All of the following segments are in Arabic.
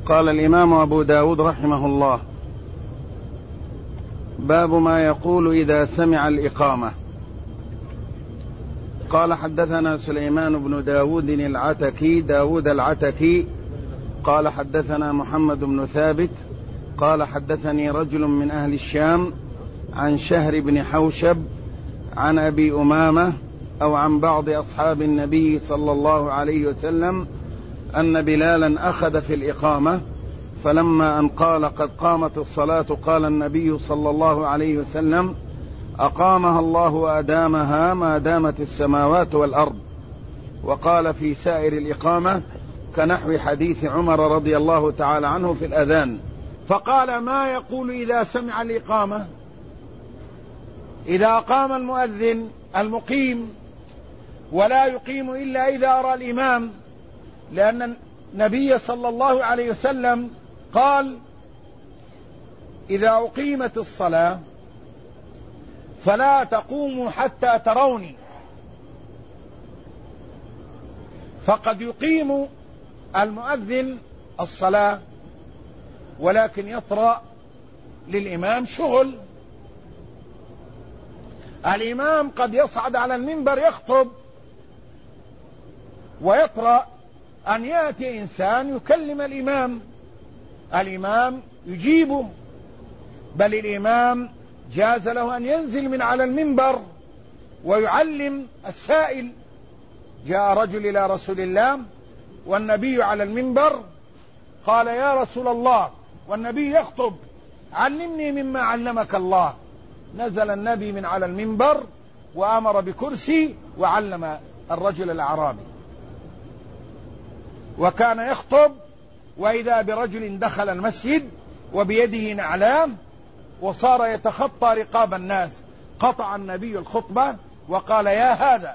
قال الإمام أبو داود رحمه الله: باب ما يقول إذا سمع الإقامة. قال: حدثنا سليمان بن داود العتكي قال: حدثنا محمد بن ثابت قال: حدثني رجل من أهل الشام عن شهر بن حوشب عن أبي أمامة أو عن بعض أصحاب النبي صلى الله عليه وسلم أن بلالا أخذ في الإقامة، فلما أن قال: قد قامت الصلاة، قال النبي صلى الله عليه وسلم: أقامها الله وأدامها ما دامت السماوات والأرض. وقال في سائر الإقامة كنحو حديث عمر رضي الله تعالى عنه في الأذان. فقال: ما يقول إذا سمع الإقامة؟ إذا أقام المؤذن المقيم ولا يقيم إلا إذا أرى الإمام، لأن النبي صلى الله عليه وسلم قال: إذا أقيمت الصلاة فلا تقوموا حتى تروني. فقد يقيم المؤذن الصلاة ولكن يطرأ للإمام شغل. الإمام قد يصعد على المنبر يخطب ويطرأ أن يأتي إنسان يكلم الإمام يجيبه، بل الإمام جاز له أن ينزل من على المنبر ويعلم السائل. جاء رجل إلى رسول الله والنبي على المنبر، قال: يا رسول الله، والنبي يخطب: علمني مما علمك الله. نزل النبي من على المنبر وأمر بكرسي وعلم الرجل الأعرابي. وكان يخطب وإذا برجل دخل المسجد وبيده نعلام وصار يتخطى رقاب الناس. قطع النبي الخطبة وقال: يا هذا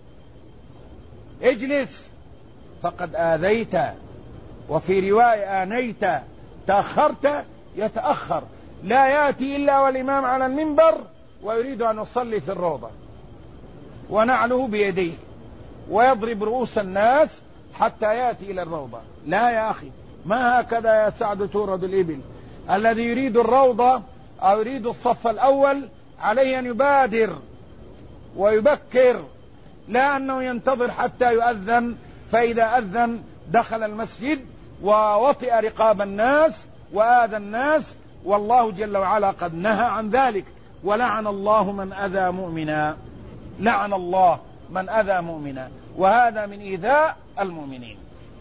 اجلس فقد آذيت، وفي رواية آنيت، تأخرت. يتأخر، لا يأتي إلا والإمام على المنبر ويريد أن يصلي في الروضة ونعله بيديه ويضرب رؤوس الناس حتى يأتي إلى الروضة. لا يا أخي، ما هكذا يا سعد تورد الإبل. الذي يريد الروضة أو يريد الصف الأول عليه أن يبادر ويبكر، لا أنه ينتظر حتى يؤذن، فإذا أذن دخل المسجد ووطئ رقاب الناس وآذى الناس، والله جل وعلا قد نهى عن ذلك. ولعن الله من أذى مؤمنا، لعن الله من أذى مؤمنا، وهذا من إيذاء المؤمنين.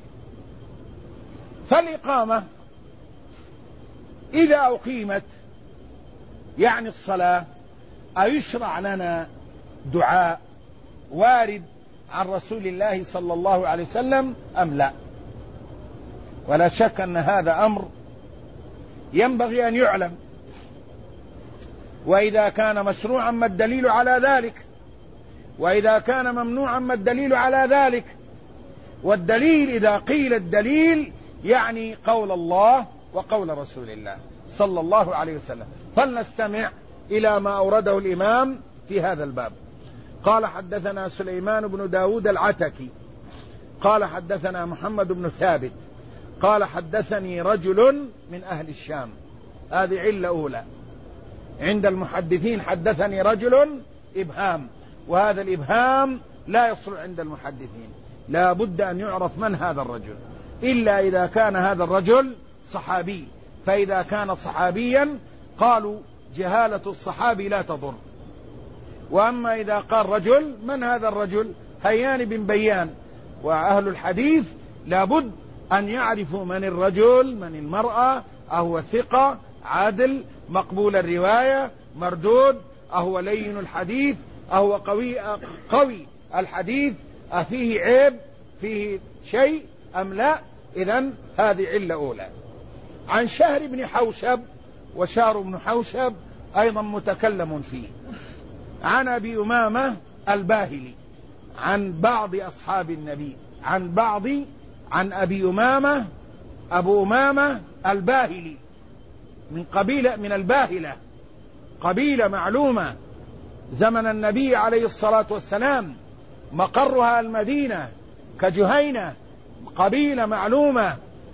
فالإقامة إذا أقيمت يعني الصلاة، أيشرع لنا دعاء وارد عن رسول الله صلى الله عليه وسلم أم لا؟ ولا شك أن هذا أمر ينبغي أن يعلم. وإذا كان مشروعا ما الدليل على ذلك، وإذا كان ممنوعا ما الدليل على ذلك. والدليل إذا قيل الدليل يعني قول الله وقول رسول الله صلى الله عليه وسلم. فلنستمع إلى ما أورده الإمام في هذا الباب. قال: حدثنا سليمان بن داود العتكي قال: حدثنا محمد بن ثابت قال: حدثني رجل من أهل الشام. هذه علة أولى عند المحدثين، حدثني رجل إبهام، وهذا الإبهام لا يصل عند المحدثين، لا بد أن يعرف من هذا الرجل، إلا إذا كان هذا الرجل صحابي. فإذا كان صحابيا قالوا جهالة الصحابي لا تضر. وأما إذا قال رجل، من هذا الرجل؟ هيان بن بيان. وأهل الحديث لابد أن يعرفوا من الرجل من المرأة، أهو ثقة عادل مقبول الرواية مردود، أهو لين الحديث، أهو قوي الحديث، أفيه عيب فيه شيء أم لا؟ إذن هذه علة أولى. عن شهر بن حوشب، وشهر بن حوشب أيضا متكلم فيه، عن أبي أمامة الباهلي، عن بعض أصحاب النبي، عن أبي أمامة، أبو أمامة الباهلي من قبيلة من الباهلة، قبيلة معلومة زمن النبي عليه الصلاة والسلام، مقرها المدينة كجهينة، قبيلة معلومة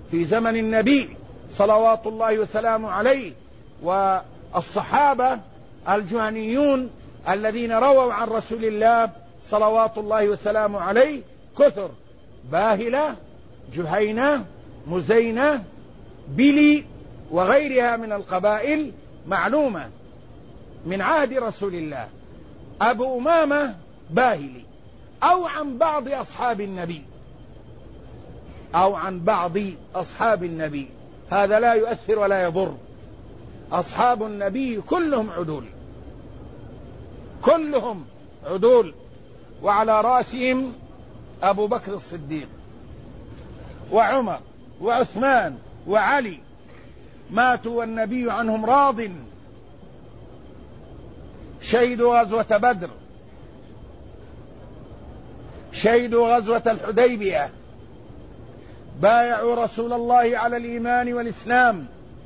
في زمن النبي صلوات الله وسلامه عليه، والصحابة الجهنيون الذين رووا عن رسول الله صلوات الله وسلامه عليه كثر: باهلة، جهينة، مزينة، بلي، وغيرها من القبائل معلومة من عهد رسول الله. أبو أمامة باهلي، أو عن بعض أصحاب النبي، أو عن بعض أصحاب النبي، هذا لا يؤثر ولا يضر. أصحاب النبي كلهم عدول، كلهم عدول، وعلى رأسهم أبو بكر الصديق وعمر وعثمان وعلي، ماتوا والنبي عنهم راض، شهدوا غزوة بدر، شهدوا غزوة الحديبية، بايعوا رسول الله على الإيمان والإسلام،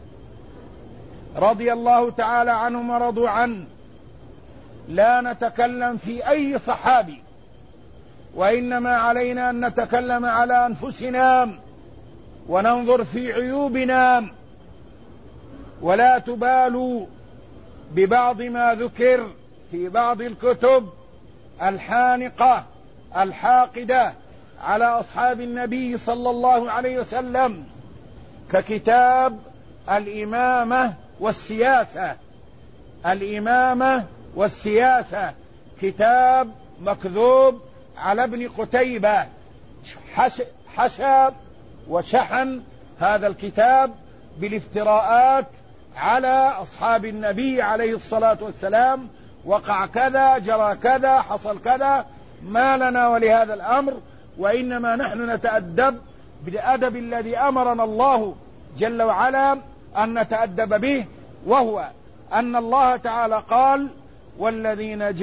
رضي الله تعالى عنهم ورضوا عنه. لا نتكلم في أي صحابي، وإنما علينا أن نتكلم على أنفسنا وننظر في عيوبنا، ولا تبالوا ببعض ما ذكر في بعض الكتب الحانقة الحاقدة على أصحاب النبي صلى الله عليه وسلم، ككتاب الإمامة والسياسة. الإمامة والسياسة كتاب مكذوب على ابن قتيبة، حشى وشحن هذا الكتاب بالافتراءات على أصحاب النبي عليه الصلاة والسلام: وقع كذا، جرى كذا، حصل كذا. ما لنا ولهذا الأمر، وإنما نحن نتأدب بالأدب الذي أمرنا الله جل وعلا أن نتأدب به، وهو أن الله تعالى قال: والذين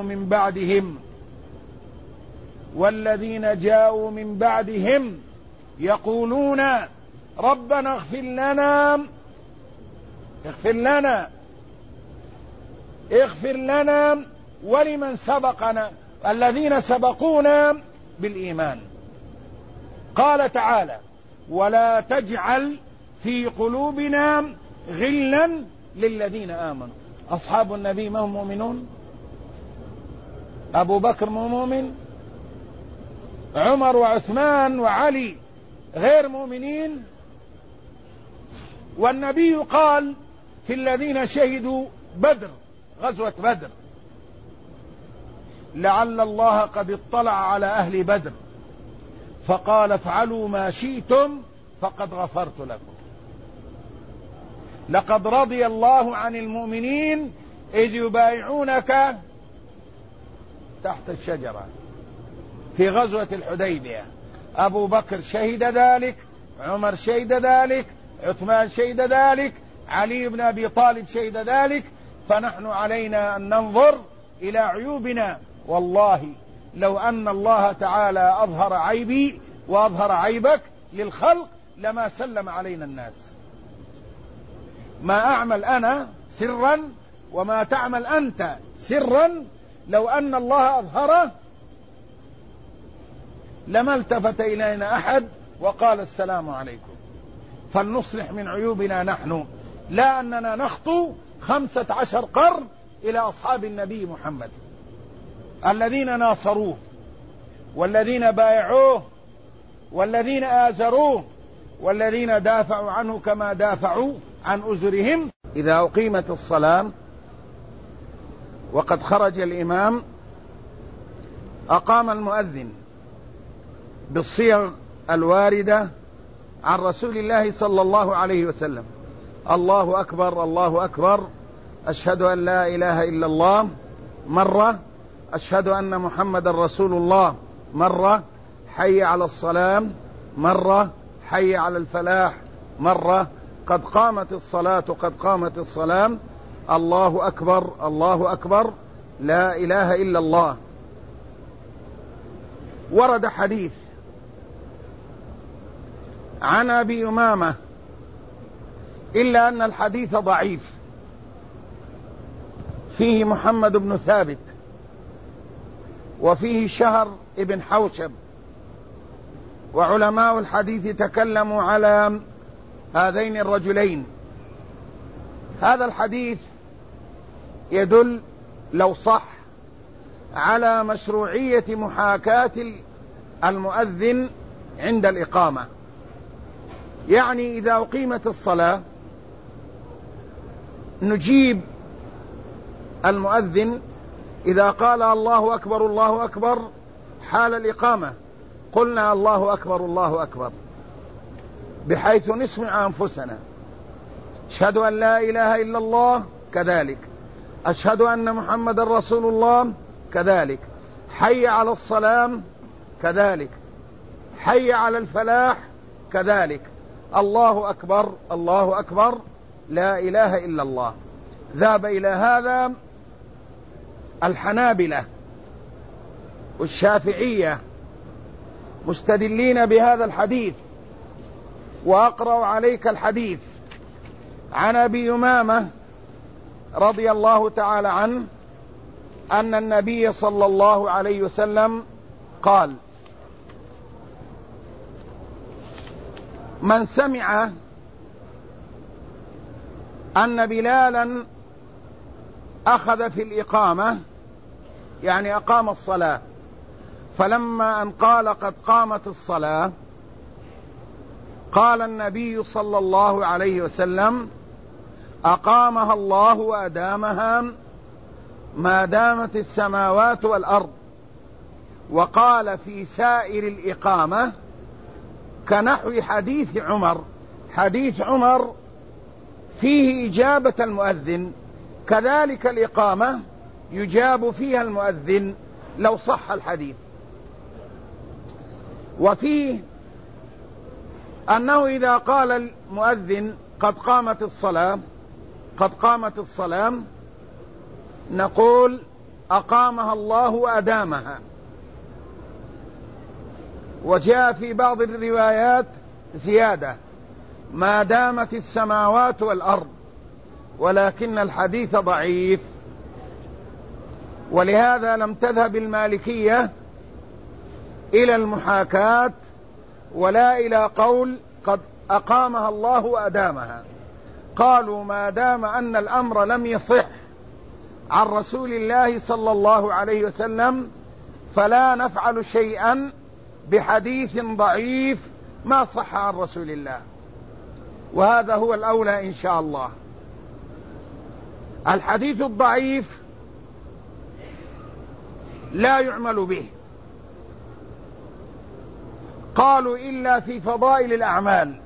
جاءوا من بعدهم يقولون ربنا اغفر لنا ولمن سبقنا، الذين سبقونا بالإيمان. قال تعالى: ولا تجعل في قلوبنا غلا للذين آمنوا. أصحاب النبي ما هم مؤمنون؟ أبو بكر مؤمن، عمر وعثمان وعلي غير مؤمنين. والنبي قال في الذين شهدوا بدر، غزوة بدر: لعل الله قد اطلع على أهل بدر فقال افعلوا ما شئتم فقد غفرت لكم. لقد رضي الله عن المؤمنين إذ يبايعونك تحت الشجرة في غزوة الحديبية. أبو بكر شهد ذلك، عمر شهد ذلك، عثمان شهد ذلك، علي بن أبي طالب شهد ذلك. فنحن علينا أن ننظر إلى عيوبنا. والله لو أن الله تعالى أظهر عيبي وأظهر عيبك للخلق لما سلم علينا الناس. ما أعمل أنا سرا وما تعمل أنت سرا، لو أن الله أظهره لما التفت إلينا أحد وقال السلام عليكم. فلنصلح من عيوبنا نحن، لا أننا نخطو 15 قرن إلى أصحاب النبي محمد الذين ناصروه والذين بايعوه والذين آزروه والذين دافعوا عنه كما دافعوا عن أزرهم. إذا أقيمت الصلاة وقد خرج الإمام أقام المؤذن بالصيغ الواردة عن رسول الله صلى الله عليه وسلم: الله أكبر، الله أكبر، أشهد أن لا إله إلا الله مرة، أشهد أن محمد رسول الله مرة، حي على الصلاة مرة، حي على الفلاح مرة، قد قامت الصلاة، قد قامت الصلاة، الله أكبر، الله أكبر، لا إله إلا الله. ورد حديث عن أبي أمامة إلا أن الحديث ضعيف، فيه محمد بن ثابت وفيه شهر ابن حوشب وعلماء الحديث تكلموا على هذين الرجلين. هذا الحديث يدل لو صح على مشروعية محاكاة المؤذن عند الإقامة. يعني إذا أقيمت الصلاة نجيب المؤذن إذا قال الله أكبر الله أكبر حال الإقامة، قلنا الله أكبر الله أكبر، بحيث نسمع أنفسنا. أشهد أن لا إله إلا الله كذلك، أشهد أن محمد رسول الله كذلك، حي على الصلاة كذلك، حي على الفلاح كذلك، الله أكبر الله أكبر، لا إله إلا الله. ذهب إلى هذا الحنابلة والشافعية مستدلين بهذا الحديث. وأقرأ عليك الحديث عن أبي أمامة رضي الله تعالى عنه أن النبي صلى الله عليه وسلم قال: من سمع أن بلالا أخذ في الإقامة، يعني أقام الصلاة، فلما أن قال قد قامت الصلاة، قال النبي صلى الله عليه وسلم: أقامها الله وأدامها ما دامت السماوات والأرض. وقال في سائر الإقامة كنحو حديث عمر. حديث عمر فيه إجابة المؤذن، كذلك الإقامة يجاب فيها المؤذن لو صح الحديث. وفيه أنه إذا قال المؤذن قد قامت الصلاة قد قامت الصلاة، نقول أقامها الله وأدامها. وجاء في بعض الروايات زيادة: ما دامت السماوات والأرض، ولكن الحديث ضعيف. ولهذا لم تذهب المالكية إلى المحاكاة ولا إلى قول قد أقامها الله وأدامها. قالوا ما دام أن الأمر لم يصح عن رسول الله صلى الله عليه وسلم فلا نفعل شيئا بحديث ضعيف ما صح عن رسول الله. وهذا هو الأولى إن شاء الله. الحديث الضعيف لا يعمل به، قالوا إلا في فضائل الأعمال.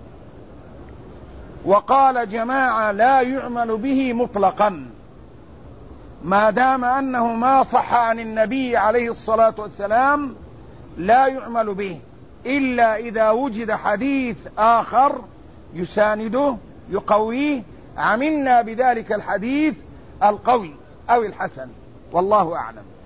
وقال جماعة لا يعمل به مطلقا، ما دام أنه ما صح عن النبي عليه الصلاة والسلام لا يعمل به، إلا إذا وجد حديث آخر يسانده يقويه، عملنا بذلك الحديث القوي أو الحسن، والله أعلم.